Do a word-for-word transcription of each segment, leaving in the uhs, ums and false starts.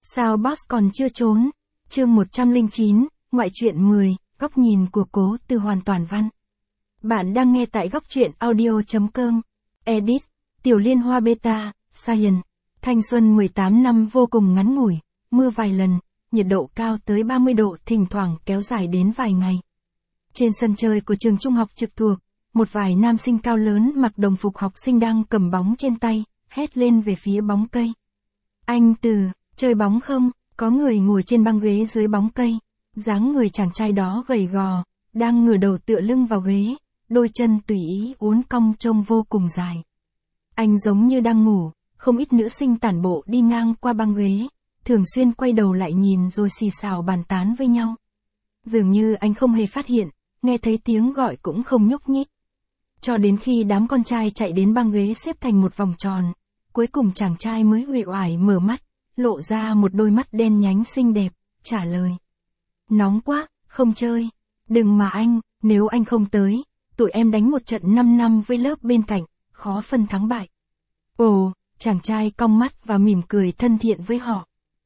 Sao boss còn chưa trốn? Chương một trăm lẻ chín, ngoại truyện mười, góc nhìn của Cố Từ hoàn toàn văn. Bạn đang nghe tại góc truyện audio chấm com. Edit, Tiểu Liên Hoa Beta, Science. Thanh xuân mười tám năm vô cùng ngắn ngủi, mưa vài lần, nhiệt độ cao tới ba mươi độ thỉnh thoảng kéo dài đến vài ngày. Trên sân chơi của trường trung học trực thuộc, một vài nam sinh cao lớn mặc đồng phục học sinh đang cầm bóng trên tay, hét lên về phía bóng cây. Anh Từ, chơi bóng không? Có người ngồi trên băng ghế dưới bóng cây. Dáng người chàng trai đó gầy gò, đang ngửa đầu tựa lưng vào ghế, đôi chân tùy ý uốn cong trông vô cùng dài. Anh giống như đang ngủ, không ít nữ sinh tản bộ đi ngang qua băng ghế, thường xuyên quay đầu lại nhìn rồi xì xào bàn tán với nhau. Dường như anh không hề phát hiện, nghe thấy tiếng gọi cũng không nhúc nhích. Cho đến khi đám con trai chạy đến băng ghế xếp thành một vòng tròn, cuối cùng chàng trai mới uể oải mở mắt, lộ ra một đôi mắt đen nhánh xinh đẹp, trả lời. Nóng quá, không chơi. Đừng mà anh, nếu anh không tới, tụi em đánh một trận năm năm với lớp bên cạnh, khó phân thắng bại. Ồ, chàng trai cong mắt và mỉm cười thân thiện với họ.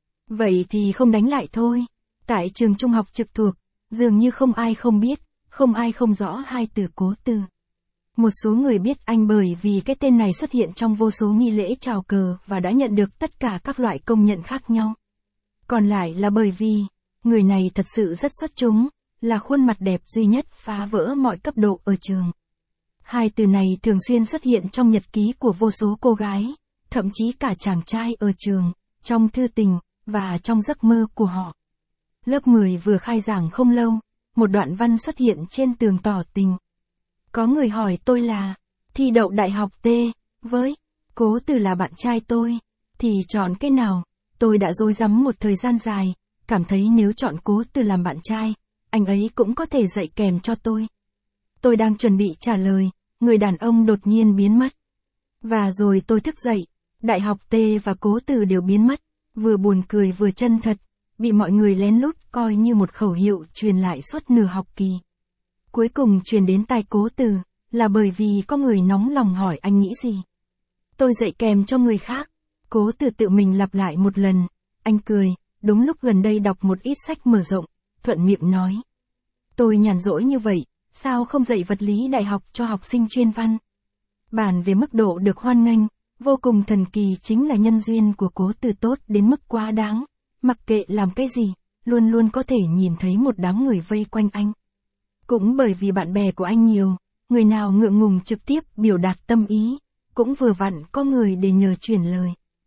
Vậy thì không đánh lại thôi. Tại trường trung học trực thuộc, dường như không ai không biết, không ai không rõ hai từ Cố Từ. Một số người biết anh bởi vì cái tên này xuất hiện trong vô số nghi lễ chào cờ và đã nhận được tất cả các loại công nhận khác nhau. Còn lại là bởi vì, người này thật sự rất xuất chúng, là khuôn mặt đẹp duy nhất phá vỡ mọi cấp độ ở trường. Hai từ này thường xuyên xuất hiện trong nhật ký của vô số cô gái, thậm chí cả chàng trai ở trường, trong thư tình, và trong giấc mơ của họ. Lớp mười vừa khai giảng không lâu, một đoạn văn xuất hiện trên tường tỏ tình. Có người hỏi tôi là, thi đậu đại học T, với Cố Từ là bạn trai tôi, thì chọn cái nào? Tôi đã rối rắm một thời gian dài, cảm thấy nếu chọn Cố Từ làm bạn trai, anh ấy cũng có thể dạy kèm cho tôi. Tôi đang chuẩn bị trả lời, người đàn ông đột nhiên biến mất. Và rồi tôi thức dậy, đại học T và Cố Từ đều biến mất, vừa buồn cười vừa chân thật, bị mọi người lén lút coi như một khẩu hiệu truyền lại suốt nửa học kỳ. Cuối cùng truyền đến tai Cố Từ, là bởi vì có người nóng lòng hỏi anh nghĩ gì. Tôi dạy kèm cho người khác. Cố Từ tự mình lặp lại một lần. Anh cười, đúng lúc gần đây đọc một ít sách mở rộng, thuận miệng nói. Tôi nhàn rỗi như vậy, sao không dạy vật lý đại học cho học sinh chuyên văn? Bàn về mức độ được hoan nghênh, vô cùng thần kỳ chính là nhân duyên của Cố Từ tốt đến mức quá đáng. Mặc kệ làm cái gì, luôn luôn có thể nhìn thấy một đám người vây quanh anh. Cũng bởi vì bạn bè của anh nhiều, người nào ngượng ngùng trực tiếp biểu đạt tâm ý, cũng vừa vặn có người để nhờ truyền lời.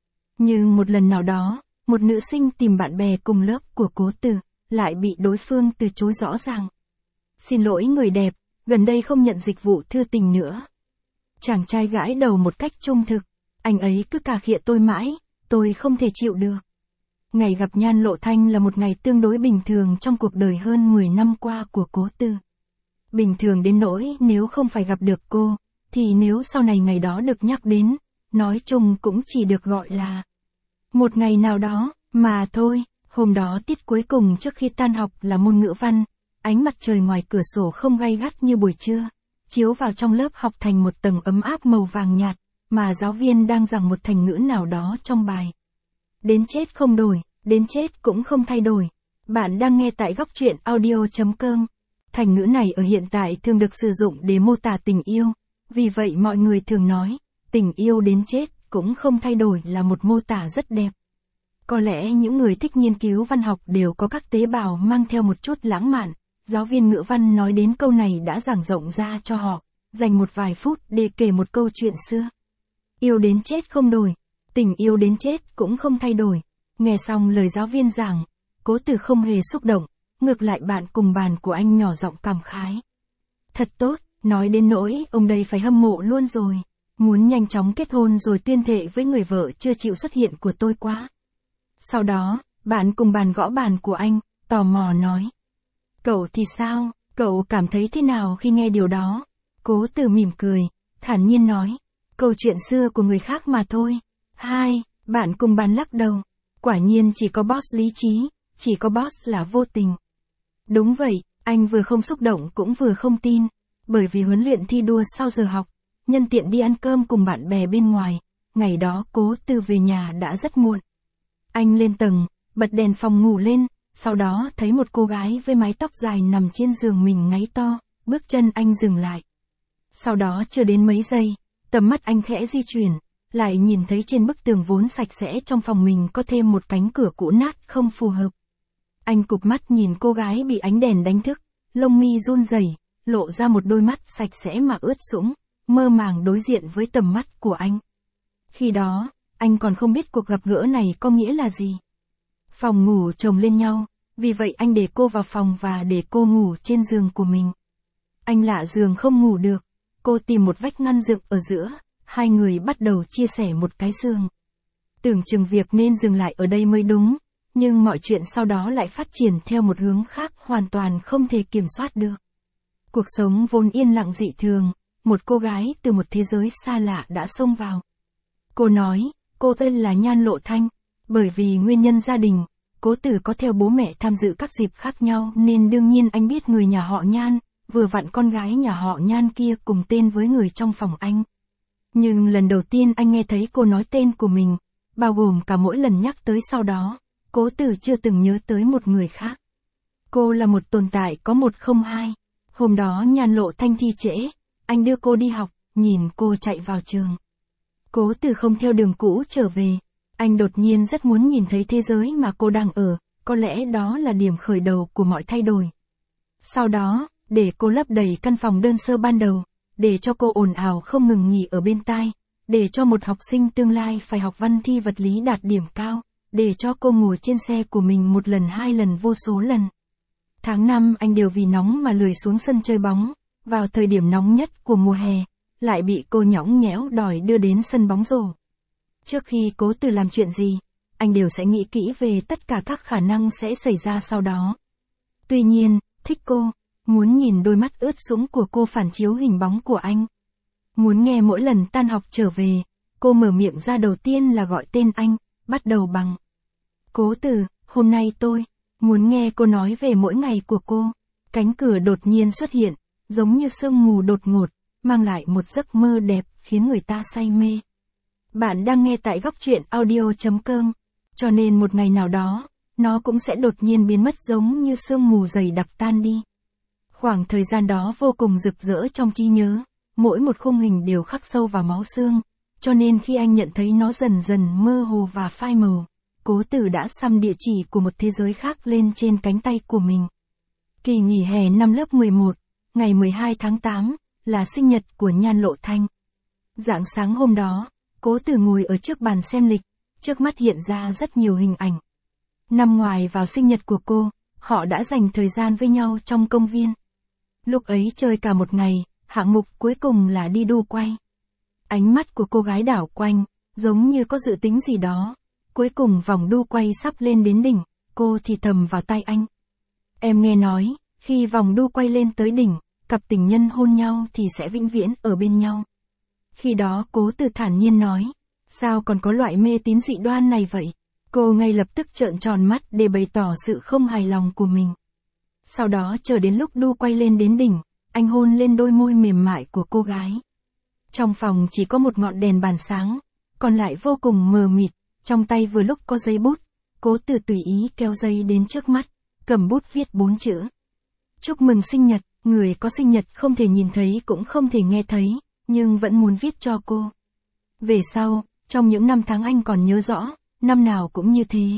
Nhưng một lần nào đó, một nữ sinh tìm bạn bè cùng lớp của Cố Từ, lại bị đối phương từ chối rõ ràng. Xin lỗi người đẹp, gần đây không nhận dịch vụ thư tình nữa. Chàng trai gãi đầu một cách trung thực, anh ấy cứ cà khịa tôi mãi, tôi không thể chịu được. Ngày gặp Nhan Lộ Thanh là một ngày tương đối bình thường trong cuộc đời hơn mười năm qua của Cố Từ. Bình thường đến nỗi nếu không phải gặp được cô, thì nếu sau này ngày đó được nhắc đến, nói chung cũng chỉ được gọi là một ngày nào đó, mà thôi. Hôm đó tiết cuối cùng trước khi tan học là môn ngữ văn, ánh mặt trời ngoài cửa sổ không gay gắt như buổi trưa, chiếu vào trong lớp học thành một tầng ấm áp màu vàng nhạt, mà giáo viên đang giảng một thành ngữ nào đó trong bài. Đến chết không đổi, đến chết cũng không thay đổi. Bạn đang nghe tại góc truyện audio chấm com. Thành ngữ này ở hiện tại thường được sử dụng để mô tả tình yêu, vì vậy mọi người thường nói, tình yêu đến chết cũng không thay đổi là một mô tả rất đẹp. Có lẽ những người thích nghiên cứu văn học đều có các tế bào mang theo một chút lãng mạn. Giáo viên ngữ văn nói đến câu này đã giảng rộng ra cho họ, dành một vài phút để kể một câu chuyện xưa. Yêu đến chết không đổi, tình yêu đến chết cũng không thay đổi. Nghe xong lời giáo viên giảng, Cố Từ không hề xúc động, ngược lại bạn cùng bàn của anh nhỏ giọng cảm khái. Thật tốt, nói đến nỗi ông đây phải hâm mộ luôn rồi, muốn nhanh chóng kết hôn rồi tuyên thệ với người vợ chưa chịu xuất hiện của tôi quá. Sau đó, bạn cùng bàn gõ bàn của anh, tò mò nói. Cậu thì sao, cậu cảm thấy thế nào khi nghe điều đó? Cố Từ mỉm cười, thản nhiên nói. Câu chuyện xưa của người khác mà thôi. Hai, bạn cùng bàn lắc đầu. Quả nhiên chỉ có boss lý trí, chỉ có boss là vô tình. Đúng vậy, anh vừa không xúc động cũng vừa không tin. Bởi vì huấn luyện thi đua sau giờ học, nhân tiện đi ăn cơm cùng bạn bè bên ngoài, ngày đó Cố Từ về nhà đã rất muộn. Anh lên tầng, bật đèn phòng ngủ lên, sau đó thấy một cô gái với mái tóc dài nằm trên giường mình ngáy to, bước chân anh dừng lại. Sau đó chưa đến mấy giây, tầm mắt anh khẽ di chuyển, lại nhìn thấy trên bức tường vốn sạch sẽ trong phòng mình có thêm một cánh cửa cũ nát không phù hợp. Anh cụp mắt nhìn cô gái bị ánh đèn đánh thức, lông mi run rẩy, lộ ra một đôi mắt sạch sẽ mà ướt sũng, mơ màng đối diện với tầm mắt của anh. Khi đó, anh còn không biết cuộc gặp gỡ này có nghĩa là gì. Phòng ngủ chồng lên nhau, vì vậy anh để cô vào phòng và để cô ngủ trên giường của mình. Anh lạ giường không ngủ được, cô tìm một vách ngăn dựng ở giữa, hai người bắt đầu chia sẻ một cái giường. Tưởng chừng việc nên dừng lại ở đây mới đúng, nhưng mọi chuyện sau đó lại phát triển theo một hướng khác hoàn toàn không thể kiểm soát được. Cuộc sống vốn yên lặng dị thường, một cô gái từ một thế giới xa lạ đã xông vào. Cô nói, cô tên là Nhan Lộ Thanh, bởi vì nguyên nhân gia đình, Cố Tử có theo bố mẹ tham dự các dịp khác nhau nên đương nhiên anh biết người nhà họ Nhan, vừa vặn con gái nhà họ Nhan kia cùng tên với người trong phòng anh. Nhưng lần đầu tiên anh nghe thấy cô nói tên của mình, bao gồm cả mỗi lần nhắc tới sau đó, Cố Tử chưa từng nhớ tới một người khác. Cô là một tồn tại có một không hai. Hôm đó Nhan Lộ Thanh thi trễ, anh đưa cô đi học, nhìn cô chạy vào trường. Cố Tử không theo đường cũ trở về, anh đột nhiên rất muốn nhìn thấy thế giới mà cô đang ở, có lẽ đó là điểm khởi đầu của mọi thay đổi. Sau đó, để cô lấp đầy căn phòng đơn sơ ban đầu, để cho cô ồn ào không ngừng nghỉ ở bên tai, để cho một học sinh tương lai phải học văn thi vật lý đạt điểm cao, để cho cô ngồi trên xe của mình một lần hai lần vô số lần. Tháng năm anh đều vì nóng mà lười xuống sân chơi bóng, vào thời điểm nóng nhất của mùa hè, lại bị cô nhõng nhẽo đòi đưa đến sân bóng rổ. Trước khi Cố Tử làm chuyện gì, anh đều sẽ nghĩ kỹ về tất cả các khả năng sẽ xảy ra sau đó. Tuy nhiên, thích cô, muốn nhìn đôi mắt ướt sũng của cô phản chiếu hình bóng của anh. Muốn nghe mỗi lần tan học trở về, cô mở miệng ra đầu tiên là gọi tên anh, bắt đầu bằng Cố Tử, hôm nay tôi muốn nghe cô nói về mỗi ngày của cô. Cánh cửa đột nhiên xuất hiện, giống như sương mù đột ngột, mang lại một giấc mơ đẹp khiến người ta say mê. Bạn đang nghe tại góc truyện audio chấm com, cho nên một ngày nào đó, nó cũng sẽ đột nhiên biến mất giống như sương mù dày đặc tan đi. Khoảng thời gian đó vô cùng rực rỡ trong trí nhớ, mỗi một khung hình đều khắc sâu vào máu xương, cho nên khi anh nhận thấy nó dần dần mơ hồ và phai màu, Cố Tử đã xăm địa chỉ của một thế giới khác lên trên cánh tay của mình. Kỳ nghỉ hè năm lớp mười một, ngày mười hai tháng tám, là sinh nhật của Nhan Lộ Thanh. Rạng sáng hôm đó, Cố Tử ngồi ở trước bàn xem lịch, trước mắt hiện ra rất nhiều hình ảnh. Năm ngoài vào sinh nhật của cô, họ đã dành thời gian với nhau trong công viên. Lúc ấy chơi cả một ngày, hạng mục cuối cùng là đi đu quay. Ánh mắt của cô gái đảo quanh, giống như có dự tính gì đó. Cuối cùng vòng đu quay sắp lên đến đỉnh, cô thì thầm vào tai anh. Em nghe nói, khi vòng đu quay lên tới đỉnh, cặp tình nhân hôn nhau thì sẽ vĩnh viễn ở bên nhau. Khi đó Cố Tử thản nhiên nói, sao còn có loại mê tín dị đoan này vậy? Cô ngay lập tức trợn tròn mắt để bày tỏ sự không hài lòng của mình. Sau đó chờ đến lúc đu quay lên đến đỉnh, anh hôn lên đôi môi mềm mại của cô gái. Trong phòng chỉ có một ngọn đèn bàn sáng, còn lại vô cùng mờ mịt, trong tay vừa lúc có giấy bút, Cố Tử tùy ý kéo giấy đến trước mắt, cầm bút viết bốn chữ. Chúc mừng sinh nhật, người có sinh nhật không thể nhìn thấy cũng không thể nghe thấy, nhưng vẫn muốn viết cho cô. Về sau, trong những năm tháng anh còn nhớ rõ, năm nào cũng như thế.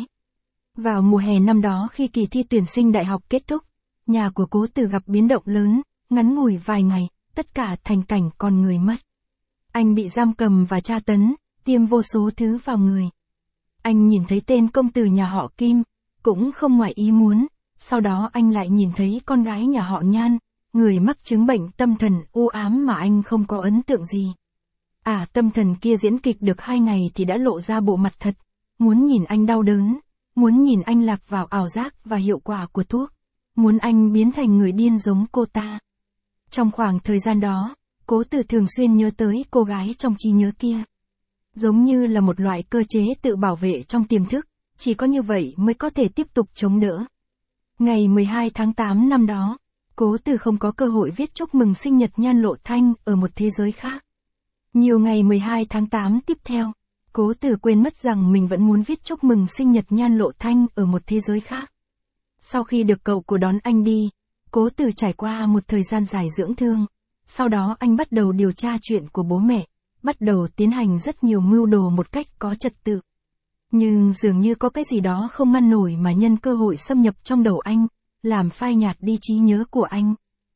Vào mùa hè năm đó khi kỳ thi tuyển sinh đại học kết thúc, nhà của Cố Tử gặp biến động lớn, ngắn ngủi vài ngày, tất cả thành cảnh con người mất. Anh bị giam cầm và tra tấn, tiêm vô số thứ vào người. Anh nhìn thấy tên công tử nhà họ Kim, cũng không ngoại ý muốn, sau đó anh lại nhìn thấy con gái nhà họ Nhan, người mắc chứng bệnh tâm thần u ám mà anh không có ấn tượng gì. À, tâm thần kia diễn kịch được hai ngày thì đã lộ ra bộ mặt thật, muốn nhìn anh đau đớn, muốn nhìn anh lạc vào ảo giác và hiệu quả của thuốc, muốn anh biến thành người điên giống cô ta. Trong khoảng thời gian đó, Cố Tử thường xuyên nhớ tới cô gái trong trí nhớ kia. Giống như là một loại cơ chế tự bảo vệ trong tiềm thức, chỉ có như vậy mới có thể tiếp tục chống đỡ. Ngày mười hai tháng tám năm đó, Cố Tử không có cơ hội viết chúc mừng sinh nhật Nhan Lộ Thanh ở một thế giới khác. Nhiều ngày mười hai tháng tám tiếp theo, Cố Tử quên mất rằng mình vẫn muốn viết chúc mừng sinh nhật Nhan Lộ Thanh ở một thế giới khác. Sau khi được cậu của đón anh đi, Cố Tử trải qua một thời gian dài dưỡng thương. Sau đó anh bắt đầu điều tra chuyện của bố mẹ, bắt đầu tiến hành rất nhiều mưu đồ một cách có trật tự. Nhưng dường như có cái gì đó không ngăn nổi mà nhân cơ hội xâm nhập trong đầu anh, làm phai nhạt đi trí nhớ của anh.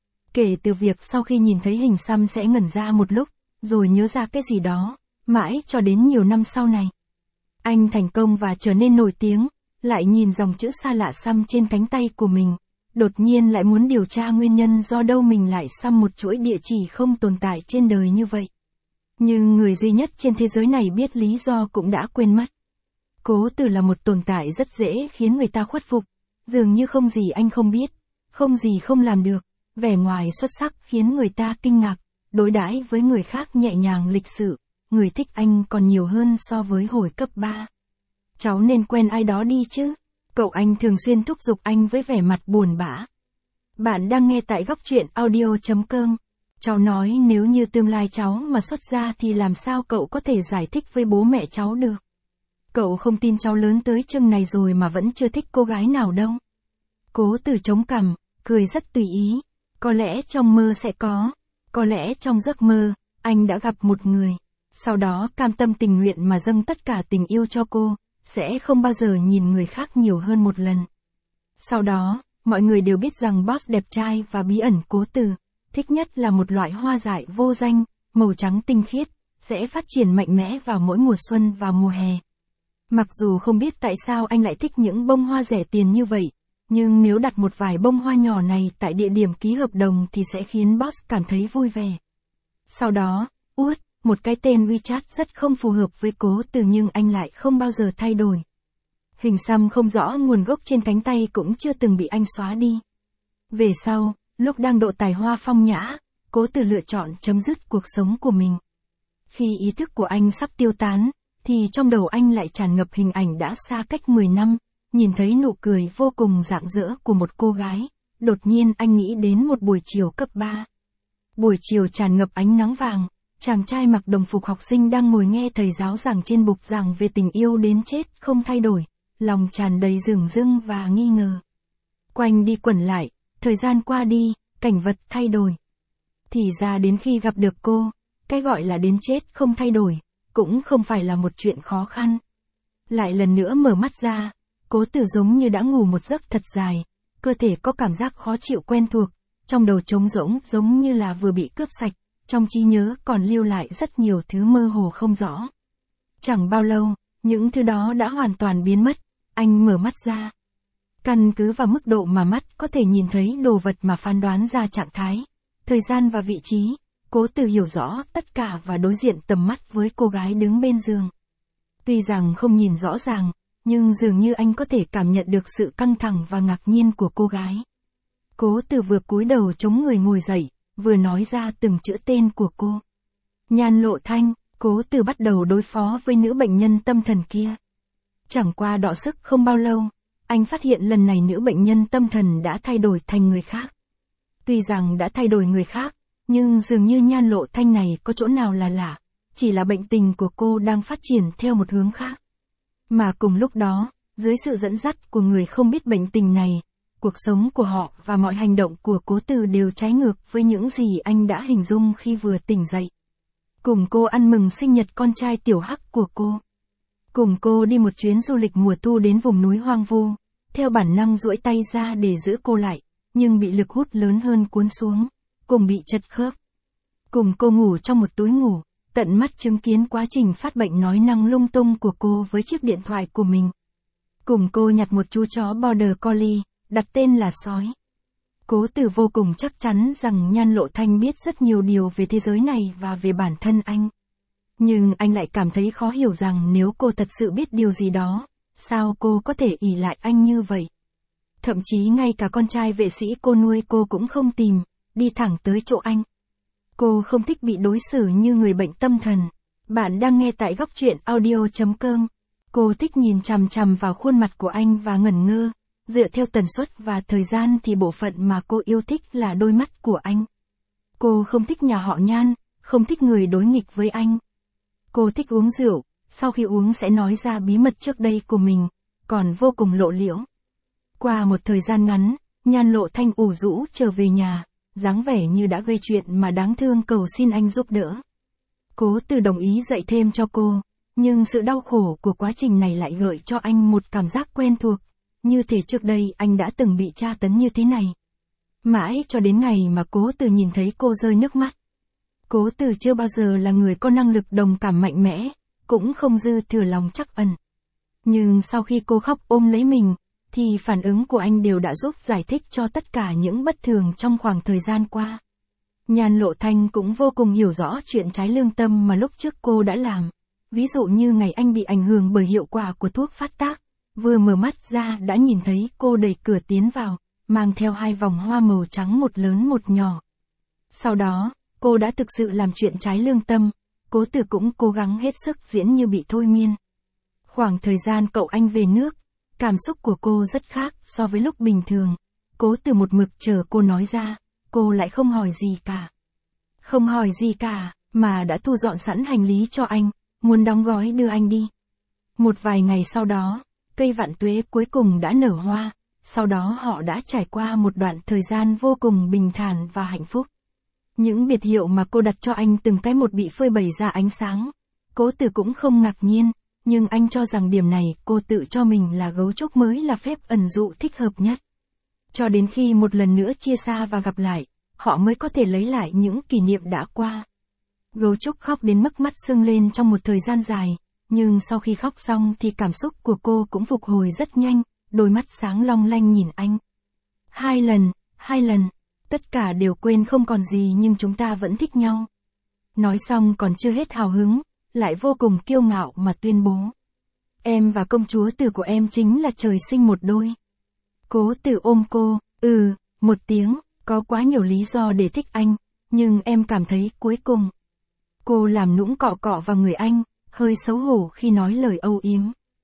Kể từ việc sau khi nhìn thấy hình xăm sẽ ngẩn ra một lúc, rồi nhớ ra cái gì đó, mãi cho đến nhiều năm sau này. Anh thành công và trở nên nổi tiếng, lại nhìn dòng chữ xa lạ xăm trên cánh tay của mình. Đột nhiên lại muốn điều tra nguyên nhân do đâu mình lại xăm một chuỗi địa chỉ không tồn tại trên đời như vậy. Nhưng người duy nhất trên thế giới này biết lý do cũng đã quên mất. Cố Tử là một tồn tại rất dễ khiến người ta khuất phục, dường như không gì anh không biết, không gì không làm được, vẻ ngoài xuất sắc khiến người ta kinh ngạc, đối đãi với người khác nhẹ nhàng lịch sự, người thích anh còn nhiều hơn so với hồi cấp ba. Cháu nên quen ai đó đi chứ. Cậu anh thường xuyên thúc giục anh với vẻ mặt buồn bã. Bạn đang nghe tại góc truyện audio chấm com. Cháu nói nếu như tương lai cháu mà xuất gia thì làm sao cậu có thể giải thích với bố mẹ cháu được. Cậu không tin cháu lớn tới chừng này rồi mà vẫn chưa thích cô gái nào đâu. Cố Tử chống cằm, cười rất tùy ý. Có lẽ trong mơ sẽ có. Có lẽ trong giấc mơ, anh đã gặp một người. Sau đó cam tâm tình nguyện mà dâng tất cả tình yêu cho cô. Sẽ không bao giờ nhìn người khác nhiều hơn một lần. Sau đó, mọi người đều biết rằng boss đẹp trai và bí ẩn Cố Tử, thích nhất là một loại hoa dại vô danh, màu trắng tinh khiết, sẽ phát triển mạnh mẽ vào mỗi mùa xuân và mùa hè. Mặc dù không biết tại sao anh lại thích những bông hoa rẻ tiền như vậy, nhưng nếu đặt một vài bông hoa nhỏ này tại địa điểm ký hợp đồng thì sẽ khiến boss cảm thấy vui vẻ. Sau đó, Út, một cái tên WeChat rất không phù hợp với Cố Tử nhưng anh lại không bao giờ thay đổi. Hình xăm không rõ nguồn gốc trên cánh tay cũng chưa từng bị anh xóa đi. Về sau, lúc đang độ tài hoa phong nhã, Cố Tử lựa chọn chấm dứt cuộc sống của mình. Khi ý thức của anh sắp tiêu tán, thì trong đầu anh lại tràn ngập hình ảnh đã xa cách mười năm, nhìn thấy nụ cười vô cùng rạng rỡ của một cô gái. Đột nhiên anh nghĩ đến một buổi chiều cấp ba. Buổi chiều tràn ngập ánh nắng vàng. Chàng trai mặc đồng phục học sinh đang ngồi nghe thầy giáo giảng trên bục giảng về tình yêu đến chết không thay đổi, lòng tràn đầy dửng dưng và nghi ngờ. Quanh đi quẩn lại, thời gian qua đi, cảnh vật thay đổi. Thì ra đến khi gặp được cô, cái gọi là đến chết không thay đổi, cũng không phải là một chuyện khó khăn. Lại lần nữa mở mắt ra, Cố Tử giống như đã ngủ một giấc thật dài, cơ thể có cảm giác khó chịu quen thuộc, trong đầu trống rỗng giống như là vừa bị cướp sạch. Trong trí nhớ còn lưu lại rất nhiều thứ mơ hồ không rõ. Chẳng bao lâu, những thứ đó đã hoàn toàn biến mất, anh mở mắt ra. Căn cứ vào mức độ mà mắt có thể nhìn thấy đồ vật mà phán đoán ra trạng thái, thời gian và vị trí, Cố Tử hiểu rõ tất cả và đối diện tầm mắt với cô gái đứng bên giường. Tuy rằng không nhìn rõ ràng, nhưng dường như anh có thể cảm nhận được sự căng thẳng và ngạc nhiên của cô gái. Cố Tử vừa cúi đầu chống người ngồi dậy, vừa nói ra từng chữ tên của cô. Nhan Lộ Thanh. Cố Tử bắt đầu đối phó với nữ bệnh nhân tâm thần kia. Chẳng qua đọ sức không bao lâu, anh phát hiện lần này nữ bệnh nhân tâm thần đã thay đổi thành người khác. Tuy rằng đã thay đổi người khác, nhưng dường như Nhan Lộ Thanh này có chỗ nào là lạ, chỉ là bệnh tình của cô đang phát triển theo một hướng khác. Mà cùng lúc đó, dưới sự dẫn dắt của người không biết bệnh tình này, cuộc sống của họ và mọi hành động của Cố Tử đều trái ngược với những gì anh đã hình dung khi vừa tỉnh dậy. Cùng cô ăn mừng sinh nhật con trai tiểu Hắc của cô. Cùng cô đi một chuyến du lịch mùa thu đến vùng núi hoang vu, theo bản năng duỗi tay ra để giữ cô lại, nhưng bị lực hút lớn hơn cuốn xuống, cùng bị chật khớp. Cùng cô ngủ trong một túi ngủ, tận mắt chứng kiến quá trình phát bệnh nói năng lung tung của cô với chiếc điện thoại của mình. Cùng cô nhặt một chú chó Border Collie, đặt tên là Sói. Cố Tử vô cùng chắc chắn rằng Nhan Lộ Thanh biết rất nhiều điều về thế giới này và về bản thân anh. Nhưng anh lại cảm thấy khó hiểu rằng nếu cô thật sự biết điều gì đó, sao cô có thể ỷ lại anh như vậy. Thậm chí ngay cả con trai vệ sĩ cô nuôi cô cũng không tìm, đi thẳng tới chỗ anh. Cô không thích bị đối xử như người bệnh tâm thần. Bạn đang nghe tại góc truyện audio chấm com. Cô thích nhìn chằm chằm vào khuôn mặt của anh và ngẩn ngơ. Dựa theo tần suất và thời gian thì bộ phận mà cô yêu thích là đôi mắt của anh. Cô không thích nhà họ Nhan, không thích người đối nghịch với anh. Cô thích uống rượu, sau khi uống sẽ nói ra bí mật trước đây của mình, còn vô cùng lộ liễu. Qua một thời gian ngắn, Nhan Lộ Thanh ủ rũ trở về nhà, dáng vẻ như đã gây chuyện mà đáng thương cầu xin anh giúp đỡ. Cố Từ đồng ý dạy thêm cho cô, nhưng sự đau khổ của quá trình này lại gợi cho anh một cảm giác quen thuộc, như thể trước đây anh đã từng bị tra tấn như thế này. Mãi cho đến ngày mà Cố Từ nhìn thấy cô rơi nước mắt. Cố Từ chưa bao giờ là người có năng lực đồng cảm mạnh mẽ, cũng không dư thừa lòng trắc ẩn. Nhưng sau khi cô khóc ôm lấy mình, thì phản ứng của anh đều đã giúp giải thích cho tất cả những bất thường trong khoảng thời gian qua. Nhan Lộ Thanh cũng vô cùng hiểu rõ chuyện trái lương tâm mà lúc trước cô đã làm. Ví dụ như ngày anh bị ảnh hưởng bởi hiệu quả của thuốc phát tác, vừa mở mắt ra đã nhìn thấy cô đẩy cửa tiến vào, mang theo hai vòng hoa màu trắng một lớn một nhỏ. Sau đó, cô đã thực sự làm chuyện trái lương tâm, Cố Từ cũng cố gắng hết sức diễn như bị thôi miên. Khoảng thời gian cậu anh về nước, cảm xúc của cô rất khác so với lúc bình thường. Cố Từ một mực chờ cô nói ra, cô lại không hỏi gì cả. Không hỏi gì cả, mà đã thu dọn sẵn hành lý cho anh, muốn đóng gói đưa anh đi. Một vài ngày sau đó, cây vạn tuế cuối cùng đã nở hoa, sau đó họ đã trải qua một đoạn thời gian vô cùng bình thản và hạnh phúc. Những biệt hiệu mà cô đặt cho anh từng cái một bị phơi bày ra ánh sáng. Cố Từ cũng không ngạc nhiên, nhưng anh cho rằng điểm này cô tự cho mình là gấu trúc mới là phép ẩn dụ thích hợp nhất. Cho đến khi một lần nữa chia xa và gặp lại, họ mới có thể lấy lại những kỷ niệm đã qua. Gấu trúc khóc đến mức mắt sưng lên trong một thời gian dài, nhưng sau khi khóc xong thì cảm xúc của cô cũng phục hồi rất nhanh, đôi mắt sáng long lanh nhìn anh. Hai lần, hai lần, tất cả đều quên không còn gì nhưng chúng ta vẫn thích nhau. Nói xong còn chưa hết hào hứng, lại vô cùng kiêu ngạo mà tuyên bố. Em và công chúa Từ của em chính là trời sinh một đôi. Cố Từ ôm cô, ừ, một tiếng, có quá nhiều lý do để thích anh, nhưng em cảm thấy cuối cùng. Cô làm nũng cọ cọ vào người anh, hơi xấu hổ khi nói lời âu yếm.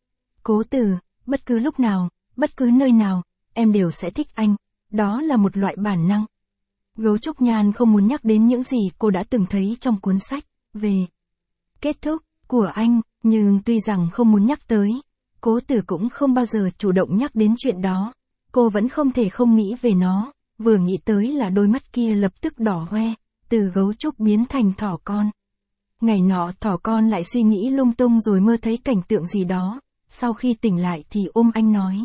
Cố Từ, bất cứ lúc nào, bất cứ nơi nào, em đều sẽ thích anh, đó là một loại bản năng. Gấu trúc Nhan không muốn nhắc đến những gì cô đã từng thấy trong cuốn sách, về kết thúc của anh, nhưng tuy rằng không muốn nhắc tới, Cố Từ cũng không bao giờ chủ động nhắc đến chuyện đó. Cô vẫn không thể không nghĩ về nó, vừa nghĩ tới là đôi mắt kia lập tức đỏ hoe, từ gấu trúc biến thành thỏ con. Ngày nọ thỏ con lại suy nghĩ lung tung rồi mơ thấy cảnh tượng gì đó, sau khi tỉnh lại thì ôm anh nói.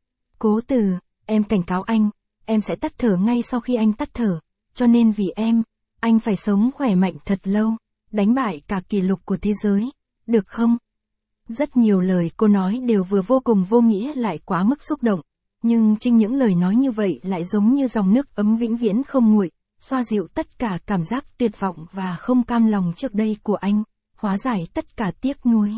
Cố Từ, em cảnh cáo anh, em sẽ tắt thở ngay sau khi anh tắt thở, cho nên vì em, anh phải sống khỏe mạnh thật lâu, đánh bại cả kỷ lục của thế giới, được không? Rất nhiều lời cô nói đều vừa vô cùng vô nghĩa lại quá mức xúc động, nhưng chính những lời nói như vậy lại giống như dòng nước ấm vĩnh viễn không nguội, xoa dịu tất cả cảm giác tuyệt vọng và không cam lòng trước đây của anh, hóa giải tất cả tiếc nuối.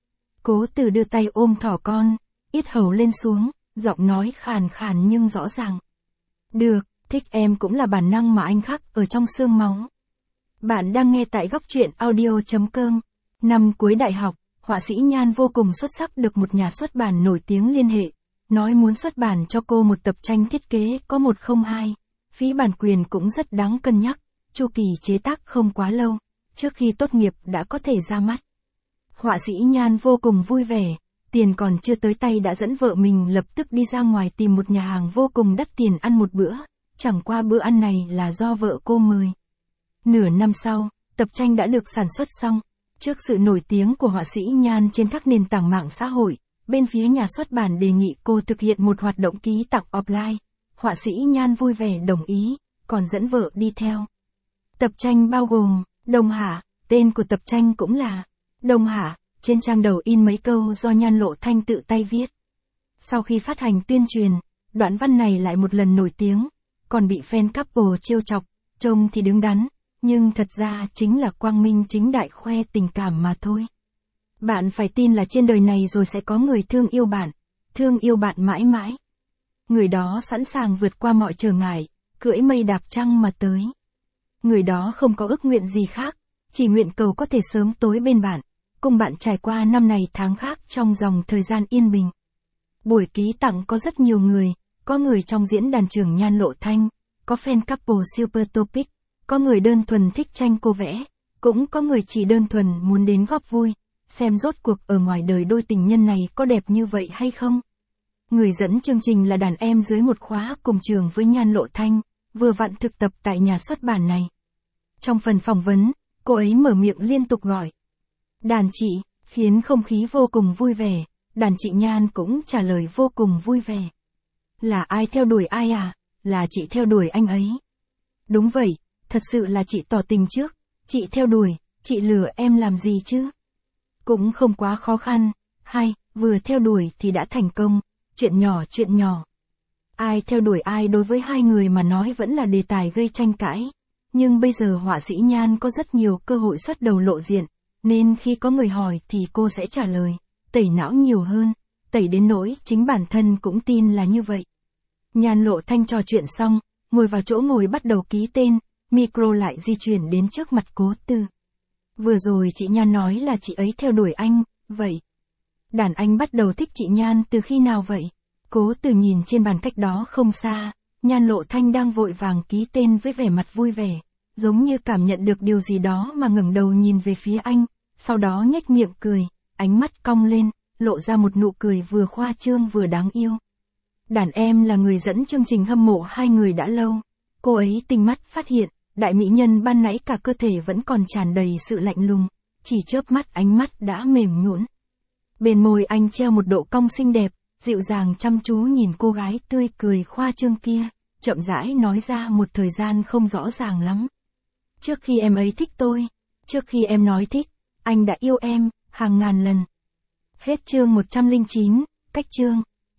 Cố Từ đưa tay ôm thỏ con, yết hầu lên xuống, giọng nói khàn khàn nhưng rõ ràng. Được, thích em cũng là bản năng mà anh khắc ở trong xương máu. Bạn đang nghe tại góc truyện audio chấm com. Năm cuối đại học, họa sĩ Nhan vô cùng xuất sắc được một nhà xuất bản nổi tiếng liên hệ, nói muốn xuất bản cho cô một tập tranh thiết kế có một không hai. Phí bản quyền cũng rất đáng cân nhắc, chu kỳ chế tác không quá lâu, trước khi tốt nghiệp đã có thể ra mắt. Họa sĩ Nhan vô cùng vui vẻ, tiền còn chưa tới tay đã dẫn vợ mình lập tức đi ra ngoài tìm một nhà hàng vô cùng đắt tiền ăn một bữa, chẳng qua bữa ăn này là do vợ cô mời. Nửa năm sau, tập tranh đã được sản xuất xong. Trước sự nổi tiếng của họa sĩ Nhan trên các nền tảng mạng xã hội, bên phía nhà xuất bản đề nghị cô thực hiện một hoạt động ký tặng offline. Họa sĩ Nhan vui vẻ đồng ý, còn dẫn vợ đi theo. Tập tranh bao gồm, Đồng Hạ, tên của tập tranh cũng là Đồng Hạ, trên trang đầu in mấy câu do Nhan Lộ Thanh tự tay viết. Sau khi phát hành tuyên truyền, đoạn văn này lại một lần nổi tiếng, còn bị fan couple trêu chọc, trông thì đứng đắn, nhưng thật ra chính là quang minh chính đại khoe tình cảm mà thôi. Bạn phải tin là trên đời này rồi sẽ có người thương yêu bạn, thương yêu bạn mãi mãi. Người đó sẵn sàng vượt qua mọi trở ngại, cưỡi mây đạp trăng mà tới. Người đó không có ước nguyện gì khác, chỉ nguyện cầu có thể sớm tối bên bạn, cùng bạn trải qua năm này tháng khác trong dòng thời gian yên bình. Buổi ký tặng có rất nhiều người, có người trong diễn đàn trưởng Nhan Lộ Thanh, có fan couple super topic, có người đơn thuần thích tranh cô vẽ, cũng có người chỉ đơn thuần muốn đến góp vui, xem rốt cuộc ở ngoài đời đôi tình nhân này có đẹp như vậy hay không. Người dẫn chương trình là đàn em dưới một khóa cùng trường với Nhan Lộ Thanh, vừa vặn thực tập tại nhà xuất bản này. Trong phần phỏng vấn, cô ấy mở miệng liên tục gọi đàn chị, khiến không khí vô cùng vui vẻ, đàn chị Nhan cũng trả lời vô cùng vui vẻ. Là ai theo đuổi ai à? Là chị theo đuổi anh ấy. Đúng vậy, thật sự là chị tỏ tình trước, chị theo đuổi, chị lừa em làm gì chứ? Cũng không quá khó khăn, hay, vừa theo đuổi thì đã thành công, chuyện nhỏ chuyện nhỏ. Ai theo đuổi ai đối với hai người mà nói vẫn là đề tài gây tranh cãi. Nhưng bây giờ họa sĩ Nhan có rất nhiều cơ hội xuất đầu lộ diện, nên khi có người hỏi thì cô sẽ trả lời, tẩy não nhiều hơn, tẩy đến nỗi chính bản thân cũng tin là như vậy. Nhan Lộ Thanh trò chuyện xong, ngồi vào chỗ ngồi bắt đầu ký tên, micro lại di chuyển đến trước mặt Cố Tư. Vừa rồi chị Nhan nói là chị ấy theo đuổi anh, vậy. Đàn anh bắt đầu thích chị Nhan từ khi nào vậy? Cố Tư nhìn trên bàn cách đó không xa, Nhan Lộ Thanh đang vội vàng ký tên với vẻ mặt vui vẻ, giống như cảm nhận được điều gì đó mà ngẩng đầu nhìn về phía anh, sau đó nhếch miệng cười, ánh mắt cong lên, lộ ra một nụ cười vừa khoa trương vừa đáng yêu. Đàn em là người dẫn chương trình hâm mộ hai người đã lâu. Cô ấy tinh mắt phát hiện, đại mỹ nhân ban nãy cả cơ thể vẫn còn tràn đầy sự lạnh lùng, chỉ chớp mắt ánh mắt đã mềm nhũn. Bên môi anh treo một độ cong xinh đẹp, dịu dàng chăm chú nhìn cô gái tươi cười khoa trương kia, chậm rãi nói ra một thời gian không rõ ràng lắm. Trước khi em ấy thích tôi, trước khi em nói thích, anh đã yêu em, hàng ngàn lần. Hết chương một trăm lẻ chín, cách chương.